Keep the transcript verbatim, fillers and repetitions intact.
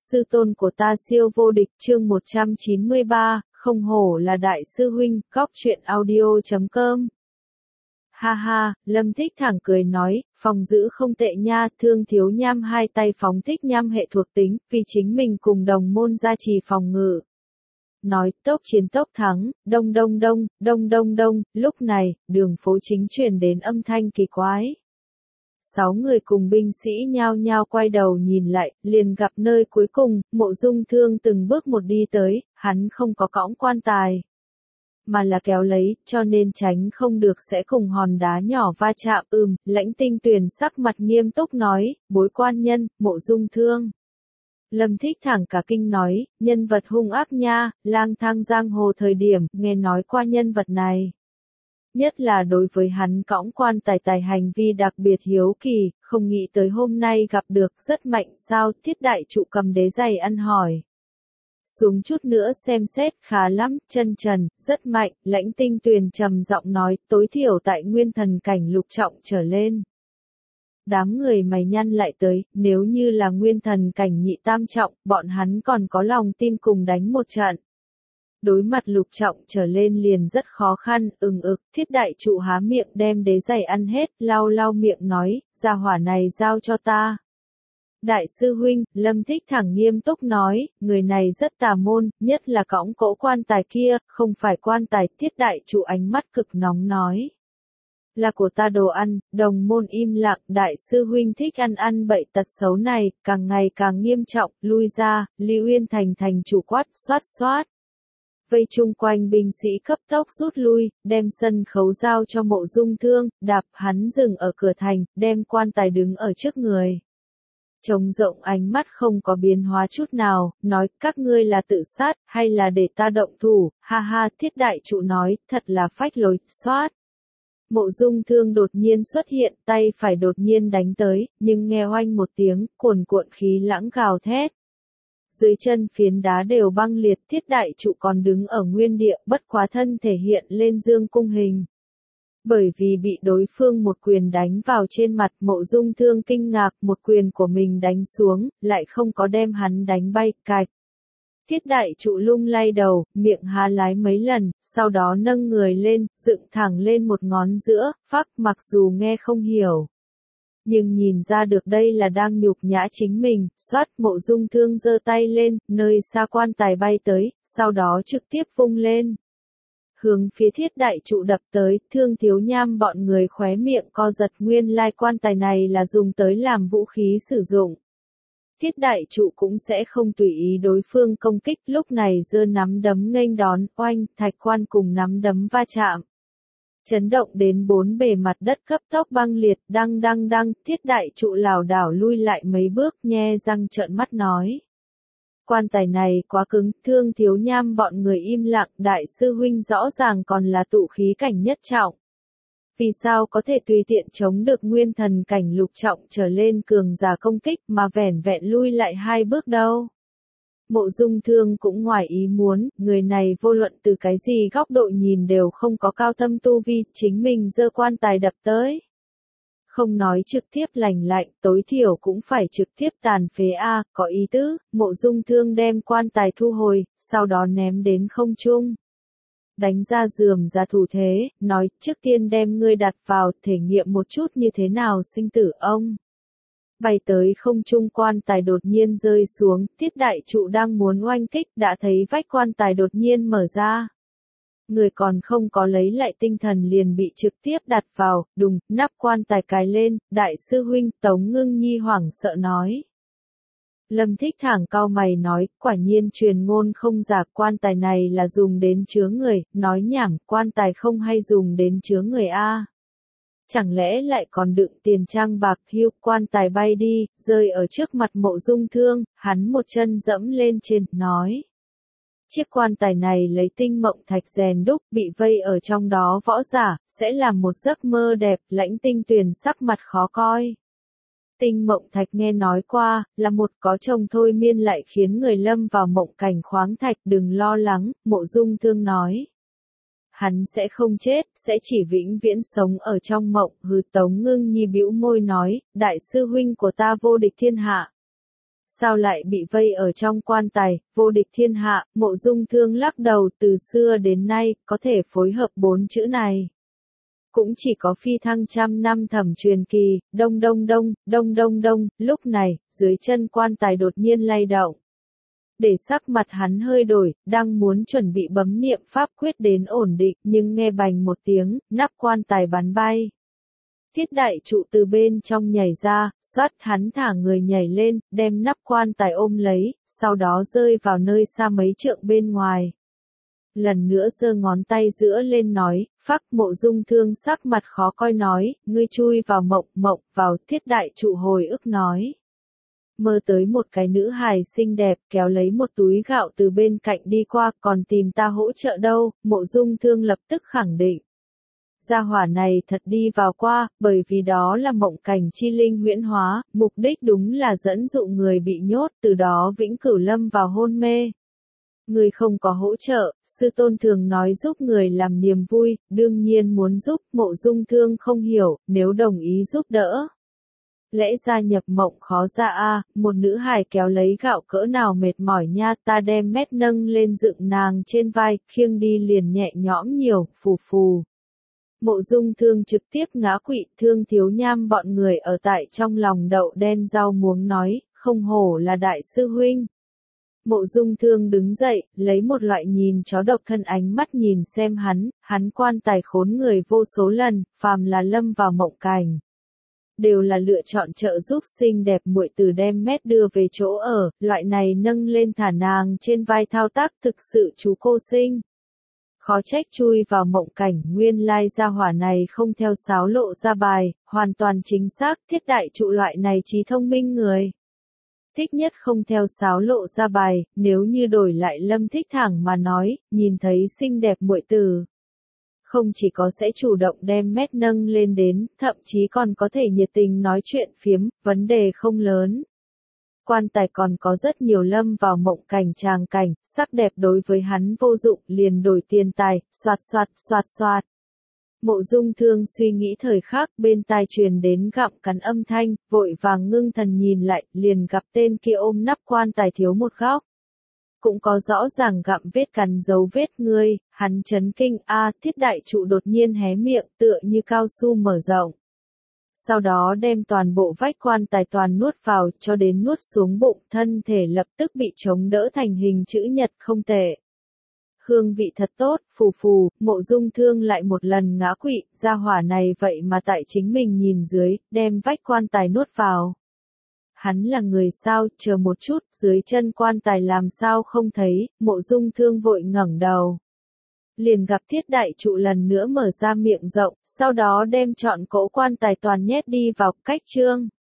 sư tôn của ta siêu vô địch chương một trăm chín mươi ba, không hổ là đại sư huynh, góc truyện audio chấm com. Ha ha, Lâm Thích thẳng cười nói, phòng giữ không tệ nha, Thương Thiếu Nham hai tay phóng thích nham hệ thuộc tính, vì chính mình cùng đồng môn gia trì phòng ngự. Nói tốc chiến tốc thắng, đông đông đông, đông đông đông, lúc này, đường phố chính truyền đến âm thanh kỳ quái. Sáu người cùng binh sĩ nhao nhao quay đầu nhìn lại, liền gặp nơi cuối cùng, Mộ Dung Thương từng bước một đi tới, hắn không có cõng quan tài, mà là kéo lấy, cho nên tránh không được sẽ cùng hòn đá nhỏ va chạm. Ừm, Lãnh Tinh Tuyền sắc mặt nghiêm túc nói, bối quan nhân, Mộ Dung Thương. Lâm Thích thẳng cả kinh nói, nhân vật hung ác nha, lang thang giang hồ thời điểm, nghe nói qua nhân vật này. Nhất là đối với hắn cõng quan tài tài hành vi đặc biệt hiếu kỳ, không nghĩ tới hôm nay gặp được, rất mạnh sao. Thiết đại trụ cầm đế giày ăn hỏi. Xuống chút nữa xem xét, khá lắm, chân trần, rất mạnh. Lãnh Tinh Tuyền trầm giọng nói, tối thiểu tại nguyên thần cảnh lục trọng trở lên. Đám người mày nhăn lại tới, nếu như là nguyên thần cảnh nhị tam trọng, bọn hắn còn có lòng tin cùng đánh một trận. Đối mặt lục trọng trở lên liền rất khó khăn. Ừng ực, Thiết đại trụ há miệng đem đế giày ăn hết, lau lau miệng nói, gia hỏa này giao cho ta. Đại sư huynh, Lâm Thích thẳng nghiêm túc nói, người này rất tà môn, nhất là cõng cỗ quan tài kia, không phải quan tài. Thiết đại trụ ánh mắt cực nóng nói. Là của ta đồ ăn. Đồng môn im lặng, đại sư huynh thích ăn ăn bậy tật xấu này, càng ngày càng nghiêm trọng, lui ra. Lý Uyên thành thành chủ quát, xoát xoát. Vây chung quanh binh sĩ cấp tốc rút lui, đem sân khấu giao cho Mộ Dung Thương, đạp hắn dừng ở cửa thành, đem quan tài đứng ở trước người. Trông rộng ánh mắt không có biến hóa chút nào, nói, các ngươi là tự sát, hay là để ta động thủ. Ha ha, Thiết đại trụ nói, thật là phách lối, xoát. Mộ Dung Thương đột nhiên xuất hiện, tay phải đột nhiên đánh tới, nhưng nghe oanh một tiếng, cuồn cuộn khí lãng gào thét. Dưới chân phiến đá đều băng liệt. Thiết đại trụ còn đứng ở nguyên địa, bất quá thân thể hiện lên dương cung hình. Bởi vì bị đối phương một quyền đánh vào trên mặt, Mộ Dung Thương kinh ngạc, một quyền của mình đánh xuống, lại không có đem hắn đánh bay, cạch. Thiết đại trụ lung lay đầu, miệng há lái mấy lần, sau đó nâng người lên, dựng thẳng lên một ngón giữa, phắc, mặc dù nghe không hiểu. Nhưng nhìn ra được đây là đang nhục nhã chính mình. Xoát, Mộ Dung Thương giơ tay lên, nơi xa quan tài bay tới, sau đó trực tiếp vung lên. Hướng phía Thiết đại trụ đập tới. Thương Thiếu Nham bọn người khóe miệng co giật, nguyên lai quan tài này là dùng tới làm vũ khí sử dụng. Thiết đại trụ cũng sẽ không tùy ý đối phương công kích, lúc này giơ nắm đấm nghênh đón, oanh, thạch quan cùng nắm đấm va chạm. Chấn động đến bốn bề mặt đất cấp tốc băng liệt, đăng đăng đăng. Thiết đại trụ lảo đảo lui lại mấy bước, nhe răng trợn mắt nói. Quan tài này quá cứng. Thương Thiếu Nham bọn người im lặng, đại sư huynh rõ ràng còn là tụ khí cảnh nhất trọng. Vì sao có thể tùy tiện chống được nguyên thần cảnh lục trọng trở lên cường giả công kích mà vẻn vẹn lui lại hai bước đâu? Mộ Dung Thương cũng ngoài ý muốn, người này vô luận từ cái gì góc độ nhìn đều không có cao thâm tu vi, chính mình giơ quan tài đập tới. Không nói trực tiếp lành lạnh, tối thiểu cũng phải trực tiếp tàn phế a, có ý tứ. Mộ Dung Thương đem quan tài thu hồi, sau đó ném đến không trung. Đánh ra rườm ra thủ thế, nói, trước tiên đem ngươi đặt vào, thể nghiệm một chút như thế nào sinh tử ông. Bay tới không trung quan tài đột nhiên rơi xuống, Thiết đại trụ đang muốn oanh kích, đã thấy vách quan tài đột nhiên mở ra. Người còn không có lấy lại tinh thần liền bị trực tiếp đặt vào, đùng, nắp quan tài cài lên. Đại sư huynh, Tống Ngưng Nhi hoảng sợ nói. Lâm Thích thẳng cau mày nói, quả nhiên truyền ngôn không giả, quan tài này là dùng đến chứa người. Nói nhảm, quan tài không hay dùng đến chứa người a. Chẳng lẽ lại còn đựng tiền trang bạc. Hưu, quan tài bay đi, rơi ở trước mặt Mộ Dung Thương, hắn một chân dẫm lên trên, nói. Chiếc quan tài này lấy tinh mộng thạch rèn đúc, bị vây ở trong đó võ giả, sẽ làm một giấc mơ đẹp. Lãnh Tinh Tuyền sắc mặt khó coi. Tinh mộng thạch nghe nói qua, là một có chồng thôi miên lại khiến người lâm vào mộng cảnh khoáng thạch. Đừng lo lắng, Mộ Dung Thương nói. Hắn sẽ không chết, sẽ chỉ vĩnh viễn sống ở trong mộng. Hừ, Tống Ngưng Nhi bĩu môi nói, đại sư huynh của ta vô địch thiên hạ. sao lại bị vây ở trong quan tài, vô địch thiên hạ, Mộ Dung Thương lắc đầu, từ xưa đến nay, có thể phối hợp bốn chữ này. Cũng chỉ có phi thăng trăm năm thẩm truyền kỳ, đông đông đông, đông đông đông, lúc này, dưới chân quan tài đột nhiên lay động. Để sắc mặt hắn hơi đổi, đang muốn chuẩn bị bấm niệm pháp quyết đến ổn định, nhưng nghe bành một tiếng, nắp quan tài bắn bay. Thiết đại trụ từ bên trong nhảy ra, xoát hắn thả người nhảy lên, đem nắp quan tài ôm lấy, sau đó rơi vào nơi xa mấy trượng bên ngoài. Lần nữa giơ ngón tay giữa lên nói, phác. Mộ Dung Thương sắc mặt khó coi nói, ngươi chui vào mộng, mộng, vào. Thiết đại trụ hồi ức nói. Mơ tới một cái nữ hài xinh đẹp kéo lấy một túi gạo từ bên cạnh đi qua, còn tìm ta hỗ trợ đâu. Mộ Dung Thương lập tức khẳng định. Gia hỏa này thật đi vào qua, bởi vì đó là mộng cảnh chi linh huyễn hóa, mục đích đúng là dẫn dụ người bị nhốt, từ đó vĩnh cửu lâm vào hôn mê. Người không có hỗ trợ, sư tôn thường nói giúp người làm niềm vui, đương nhiên muốn giúp. Mộ Dung Thương không hiểu, nếu đồng ý giúp đỡ. Lẽ ra nhập mộng khó ra a, một nữ hài kéo lấy gạo cỡ nào mệt mỏi nha, ta đem mét nâng lên dựng nàng trên vai, khiêng đi liền nhẹ nhõm nhiều, phù phù. Mộ Dung Thương trực tiếp ngã quỵ, Thương Thiếu Nham bọn người ở tại trong lòng đậu đen rau muống nói, không hổ là đại sư huynh. Mộ Dung Thương đứng dậy, lấy một loại nhìn chó độc thân ánh mắt nhìn xem hắn, hắn quan tài khốn người vô số lần, phàm là lâm vào mộng cảnh. Đều là lựa chọn trợ giúp xinh đẹp muội tử đem mét đưa về chỗ ở, loại này nâng lên thả nàng trên vai thao tác thực sự chú cô sinh. Khó trách chui vào mộng cảnh, nguyên lai gia hỏa này không theo sáo lộ ra bài, hoàn toàn chính xác. Thiết đại trụ loại này trí thông minh người. Thích nhất không theo sáo lộ ra bài, nếu như đổi lại Lâm Thích Thẳng mà nói, nhìn thấy xinh đẹp muội tử. Không chỉ có sẽ chủ động đem mét nâng lên đến, thậm chí còn có thể nhiệt tình nói chuyện phiếm, vấn đề không lớn. Quan tài còn có rất nhiều lâm vào mộng cảnh tràng cảnh, sắc đẹp đối với hắn vô dụng, liền đổi tiền tài, xoạt xoạt, xoạt xoạt. Mộ Dung Thương suy nghĩ thời khắc, bên tai truyền đến gặm cắn âm thanh, vội vàng ngưng thần nhìn lại, liền gặp tên kia ôm nắp quan tài thiếu một góc. Cũng có rõ ràng gặm vết cắn dấu vết ngươi, hắn chấn kinh, a, thiết đại trụ đột nhiên hé miệng, tựa như cao su mở rộng. Sau đó đem toàn bộ vách quan tài toàn nuốt vào, cho đến nuốt xuống bụng, thân thể lập tức bị chống đỡ thành hình chữ nhật, không tệ. Hương vị thật tốt, phù phù. Mộ Dung Thương lại một lần ngã quỵ, gia hỏa này vậy mà tại chính mình nhìn dưới, đem vách quan tài nuốt vào. Hắn là người sao, chờ một chút, dưới chân quan tài làm sao không thấy. Mộ Dung Thương vội ngẩng đầu. Liền gặp thiết đại trụ lần nữa mở ra miệng rộng, sau đó đem trọn cỗ quan tài toàn nhét đi vào, cách chương.